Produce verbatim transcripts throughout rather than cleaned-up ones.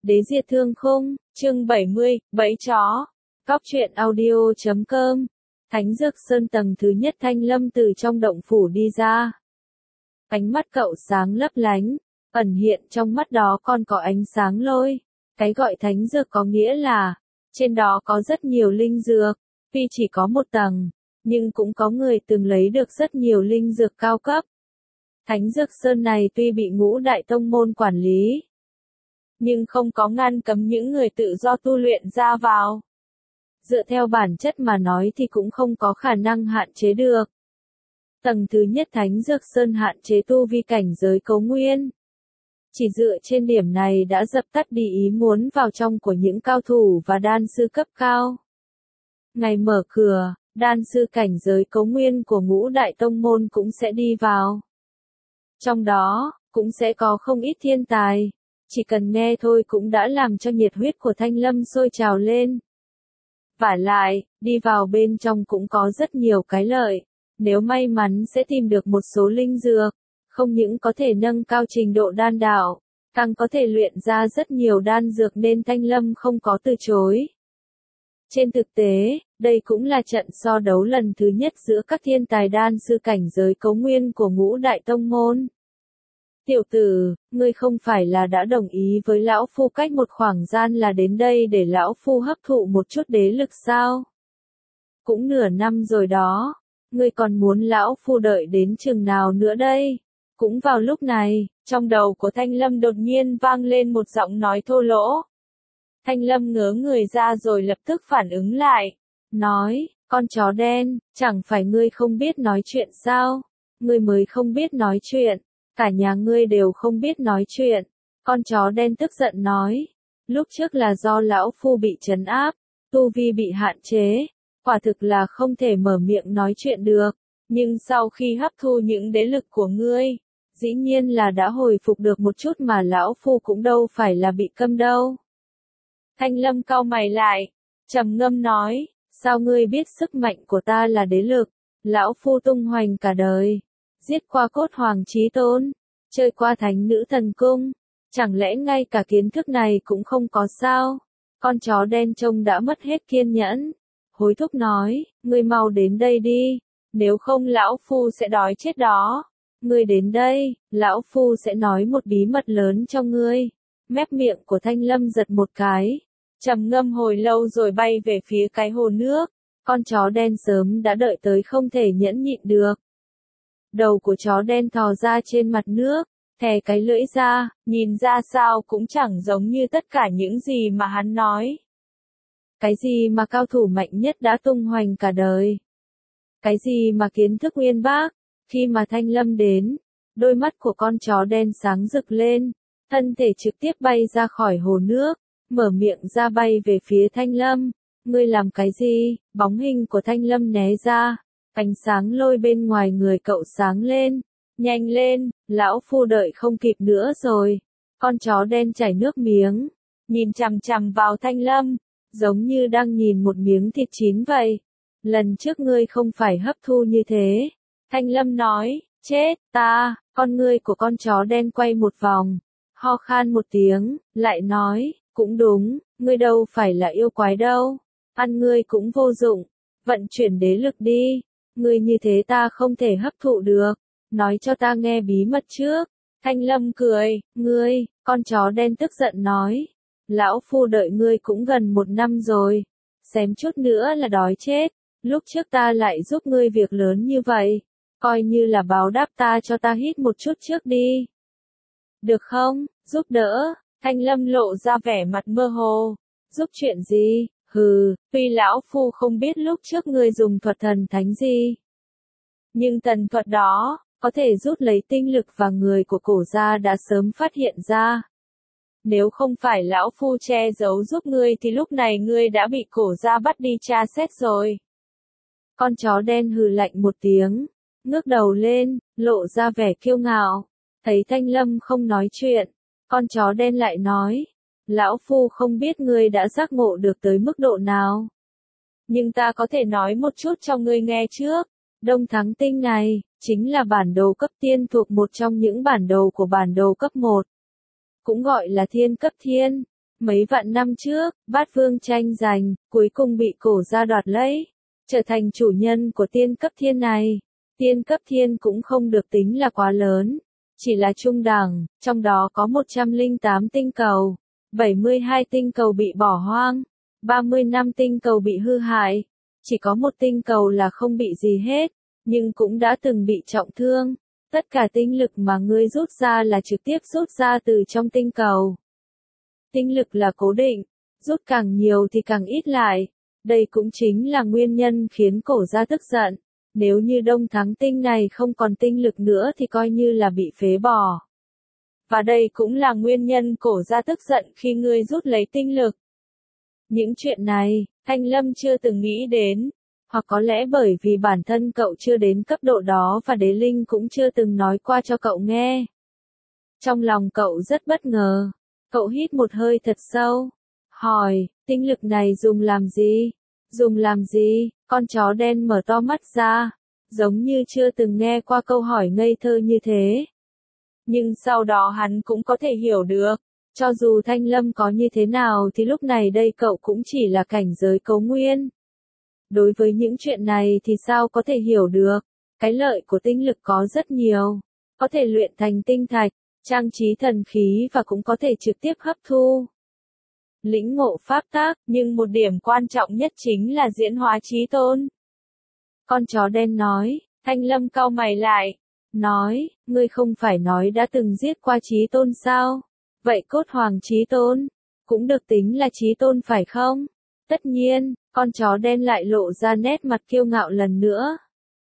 Đế diệt thương khung, chương bảy mươi, bẫy chó. Cóc truyện audio chấm com. Thánh Dược Sơn tầng thứ nhất. Thanh Lâm từ trong động phủ đi ra. Ánh mắt cậu sáng lấp lánh, ẩn hiện trong mắt đó còn có ánh sáng lôi. Cái gọi thánh dược có nghĩa là, trên đó có rất nhiều linh dược, tuy chỉ có một tầng, nhưng cũng có người từng lấy được rất nhiều linh dược cao cấp. Thánh Dược Sơn này tuy bị ngũ đại tông môn quản lý, nhưng không có ngăn cấm những người tự do tu luyện ra vào. Dựa theo bản chất mà nói thì cũng không có khả năng hạn chế được. Tầng thứ nhất Thánh Dược Sơn hạn chế tu vi cảnh giới cấu nguyên. Chỉ dựa trên điểm này đã dập tắt đi ý muốn vào trong của những cao thủ và đan sư cấp cao. Ngày mở cửa, đan sư cảnh giới cấu nguyên của ngũ đại tông môn cũng sẽ đi vào. Trong đó, cũng sẽ có không ít thiên tài. Chỉ cần nghe thôi cũng đã làm cho nhiệt huyết của Thanh Lâm sôi trào lên. Vả lại, đi vào bên trong cũng có rất nhiều cái lợi. Nếu may mắn sẽ tìm được một số linh dược, không những có thể nâng cao trình độ đan đạo, càng có thể luyện ra rất nhiều đan dược nên Thanh Lâm không có từ chối. Trên thực tế, đây cũng là trận so đấu lần thứ nhất giữa các thiên tài đan sư cảnh giới cấu nguyên của ngũ đại tông môn. Tiểu tử, ngươi không phải là đã đồng ý với lão phu cách một khoảng gian là đến đây để lão phu hấp thụ một chút đế lực sao? Cũng nửa năm rồi đó, ngươi còn muốn lão phu đợi đến chừng nào nữa đây? Cũng vào lúc này, trong đầu của Thanh Lâm đột nhiên vang lên một giọng nói thô lỗ. Thanh Lâm ngớ người ra rồi lập tức phản ứng lại, nói, con chó đen, chẳng phải ngươi không biết nói chuyện sao? Ngươi mới không biết nói chuyện. Cả nhà ngươi đều không biết nói chuyện. Con chó đen tức giận nói. Lúc trước là do lão phu bị trấn áp, tu vi bị hạn chế, quả thực là không thể mở miệng nói chuyện được. Nhưng sau khi hấp thu những đế lực của ngươi, dĩ nhiên là đã hồi phục được một chút mà lão phu cũng đâu phải là bị câm đâu. Thanh Lâm cau mày lại, trầm ngâm nói, sao ngươi biết sức mạnh của ta là đế lực? Lão phu tung hoành cả đời. Giết qua cốt hoàng chí tôn, chơi qua thánh nữ thần cung, chẳng lẽ ngay cả kiến thức này cũng không có sao? Con chó đen trông đã mất hết kiên nhẫn, hối thúc nói, ngươi mau đến đây đi, nếu không lão phu sẽ đói chết đó. Ngươi đến đây, lão phu sẽ nói một bí mật lớn cho ngươi. Mép miệng của Thanh Lâm giật một cái, trầm ngâm hồi lâu rồi bay về phía cái hồ nước. Con chó đen sớm đã đợi tới không thể nhẫn nhịn được. Đầu của chó đen thò ra trên mặt nước, thè cái lưỡi ra, nhìn ra sao cũng chẳng giống như tất cả những gì mà hắn nói. Cái gì mà cao thủ mạnh nhất đã tung hoành cả đời? Cái gì mà kiến thức uyên bác? Khi mà Thanh Lâm đến, đôi mắt của con chó đen sáng rực lên, thân thể trực tiếp bay ra khỏi hồ nước, mở miệng ra bay về phía Thanh Lâm. Ngươi làm cái gì? Bóng hình của Thanh Lâm né ra. Ánh sáng lôi bên ngoài người cậu sáng lên. Nhanh lên, lão phu đợi không kịp nữa rồi. Con chó đen chảy nước miếng, nhìn chằm chằm vào Thanh Lâm, giống như đang nhìn một miếng thịt chín vậy. Lần trước ngươi không phải hấp thu như thế. Thanh Lâm nói, chết, ta, con ngươi của con chó đen quay một vòng, ho khan một tiếng, lại nói, cũng đúng, ngươi đâu phải là yêu quái đâu. Ăn ngươi cũng vô dụng, vận chuyển đế lực đi. Ngươi như thế ta không thể hấp thụ được, nói cho ta nghe bí mật trước. Thanh Lâm cười, ngươi, con chó đen tức giận nói, lão phu đợi ngươi cũng gần một năm rồi, xém chút nữa là đói chết, lúc trước ta lại giúp ngươi việc lớn như vậy, coi như là báo đáp ta cho ta hít một chút trước đi. Được không, giúp đỡ? Thanh Lâm lộ ra vẻ mặt mơ hồ, giúp chuyện gì? Hừ, tuy lão phu không biết lúc trước ngươi dùng thuật thần thánh gì, nhưng thần thuật đó, có thể rút lấy tinh lực và người của cổ gia đã sớm phát hiện ra. Nếu không phải lão phu che giấu giúp ngươi thì lúc này ngươi đã bị cổ gia bắt đi tra xét rồi. Con chó đen hừ lạnh một tiếng, ngước đầu lên, lộ ra vẻ kiêu ngạo. Thấy Thanh Lâm không nói chuyện, con chó đen lại nói, lão phu không biết ngươi đã giác ngộ được tới mức độ nào. Nhưng ta có thể nói một chút cho ngươi nghe trước. Đông Thắng Tinh này, chính là bản đồ cấp tiên thuộc một trong những bản đồ của bản đồ cấp một. Cũng gọi là thiên cấp thiên. Mấy vạn năm trước, Bát Vương tranh giành, cuối cùng bị Cổ gia đoạt lấy, trở thành chủ nhân của tiên cấp thiên này. Tiên cấp thiên cũng không được tính là quá lớn, chỉ là trung đẳng, trong đó có một trăm lẻ tám tinh cầu, bảy mươi hai tinh cầu bị bỏ hoang, ba mươi lăm tinh cầu bị hư hại, chỉ có một tinh cầu là không bị gì hết, nhưng cũng đã từng bị trọng thương. Tất cả tinh lực mà ngươi rút ra là trực tiếp rút ra từ trong tinh cầu. Tinh lực là cố định, rút càng nhiều thì càng ít lại. Đây cũng chính là nguyên nhân khiến Cổ gia tức giận. Nếu như Đông Thắng tinh này không còn tinh lực nữa thì coi như là bị phế bỏ. Và đây cũng là nguyên nhân Cổ gia tức giận khi ngươi rút lấy tinh lực. Những chuyện này, Thanh Lâm chưa từng nghĩ đến. Hoặc có lẽ bởi vì bản thân cậu chưa đến cấp độ đó và Đế Linh cũng chưa từng nói qua cho cậu nghe. Trong lòng cậu rất bất ngờ. Cậu hít một hơi thật sâu. Hỏi, tinh lực này dùng làm gì? Dùng làm gì? Con chó đen mở to mắt ra. Giống như chưa từng nghe qua câu hỏi ngây thơ như thế. Nhưng sau đó hắn cũng có thể hiểu được. Cho dù Thanh Lâm có như thế nào thì lúc này đây cậu cũng chỉ là cảnh giới cấu nguyên. Đối với những chuyện này thì sao có thể hiểu được, cái lợi của tinh lực có rất nhiều, có thể luyện thành tinh thạch, trang trí thần khí và cũng có thể trực tiếp hấp thu. Lĩnh ngộ pháp tác, nhưng một điểm quan trọng nhất chính là diễn hóa chí tôn. Con chó đen nói, Thanh Lâm cau mày lại, nói, ngươi không phải nói đã từng giết qua chí tôn sao? Vậy cốt hoàng chí tôn, cũng được tính là chí tôn phải không? Tất nhiên, con chó đen lại lộ ra nét mặt kiêu ngạo lần nữa.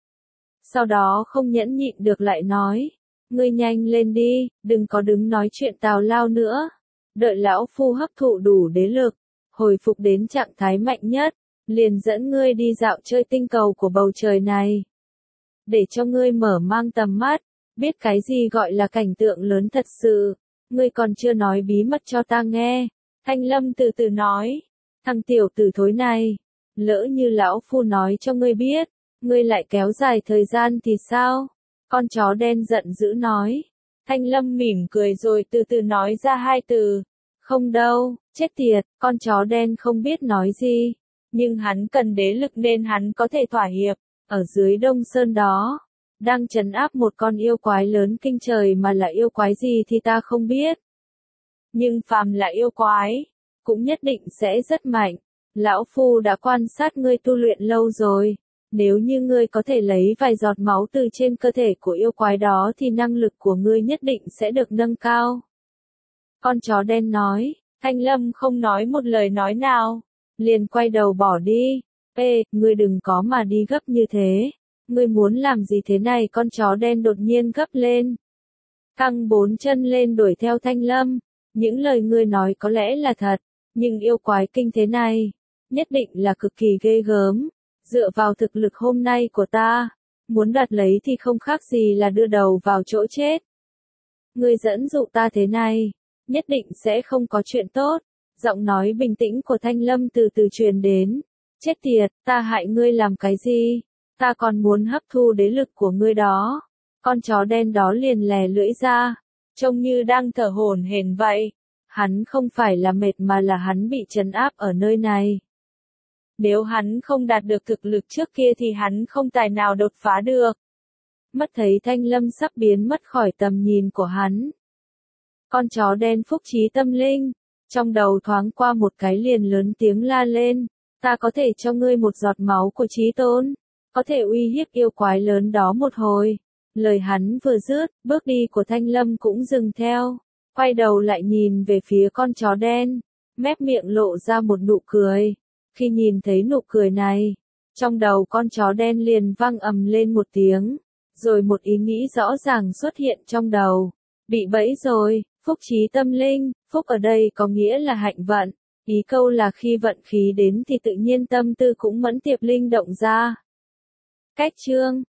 Sau đó không nhẫn nhịn được lại nói, ngươi nhanh lên đi, đừng có đứng nói chuyện tào lao nữa. Đợi lão phu hấp thụ đủ đế lực, hồi phục đến trạng thái mạnh nhất, liền dẫn ngươi đi dạo chơi tinh cầu của bầu trời này. Để cho ngươi mở mang tầm mắt, biết cái gì gọi là cảnh tượng lớn thật sự. Ngươi còn chưa nói bí mật cho ta nghe. Thanh Lâm từ từ nói. Thằng tiểu tử thối này, lỡ như lão phu nói cho ngươi biết, ngươi lại kéo dài thời gian thì sao? Con chó đen giận dữ nói. Thanh Lâm mỉm cười rồi từ từ nói ra hai từ. Không đâu, chết tiệt, con chó đen không biết nói gì. Nhưng hắn cần đế lực nên hắn có thể thỏa hiệp. Ở dưới Đông Sơn đó, đang trấn áp một con yêu quái lớn kinh trời mà là yêu quái gì thì ta không biết. Nhưng phàm là yêu quái, cũng nhất định sẽ rất mạnh. Lão Phu đã quan sát ngươi tu luyện lâu rồi. Nếu như ngươi có thể lấy vài giọt máu từ trên cơ thể của yêu quái đó thì năng lực của ngươi nhất định sẽ được nâng cao. Con chó đen nói, Thanh Lâm không nói một lời nói nào, liền quay đầu bỏ đi. Ê, ngươi đừng có mà đi gấp như thế. Ngươi muốn làm gì thế này? Con chó đen đột nhiên gấp lên. Căng bốn chân lên đuổi theo Thanh Lâm. Những lời ngươi nói có lẽ là thật, nhưng yêu quái kinh thế này, nhất định là cực kỳ ghê gớm. Dựa vào thực lực hôm nay của ta, muốn đoạt lấy thì không khác gì là đưa đầu vào chỗ chết. Ngươi dẫn dụ ta thế này, nhất định sẽ không có chuyện tốt. Giọng nói bình tĩnh của Thanh Lâm từ từ truyền đến. Chết tiệt, ta hại ngươi làm cái gì? Ta còn muốn hấp thu đế lực của ngươi đó. Con chó đen đó liền lè lưỡi ra, trông như đang thở hổn hển vậy. Hắn không phải là mệt mà là hắn bị trấn áp ở nơi này. Nếu hắn không đạt được thực lực trước kia thì hắn không tài nào đột phá được. Mắt thấy Thanh Lâm sắp biến mất khỏi tầm nhìn của hắn. Con chó đen phúc trí tâm linh, trong đầu thoáng qua một cái liền lớn tiếng la lên. Ta có thể cho ngươi một giọt máu của Chí Tôn, có thể uy hiếp yêu quái lớn đó một hồi. Lời hắn vừa dứt, bước đi của Thanh Lâm cũng dừng theo, quay đầu lại nhìn về phía con chó đen, mép miệng lộ ra một nụ cười. Khi nhìn thấy nụ cười này, trong đầu con chó đen liền vang ầm lên một tiếng, rồi một ý nghĩ rõ ràng xuất hiện trong đầu. Bị bẫy rồi, phúc trí tâm linh, phúc ở đây có nghĩa là hạnh vận. Ý câu là khi vận khí đến thì tự nhiên tâm tư cũng mẫn tiệp linh động ra. Cách chương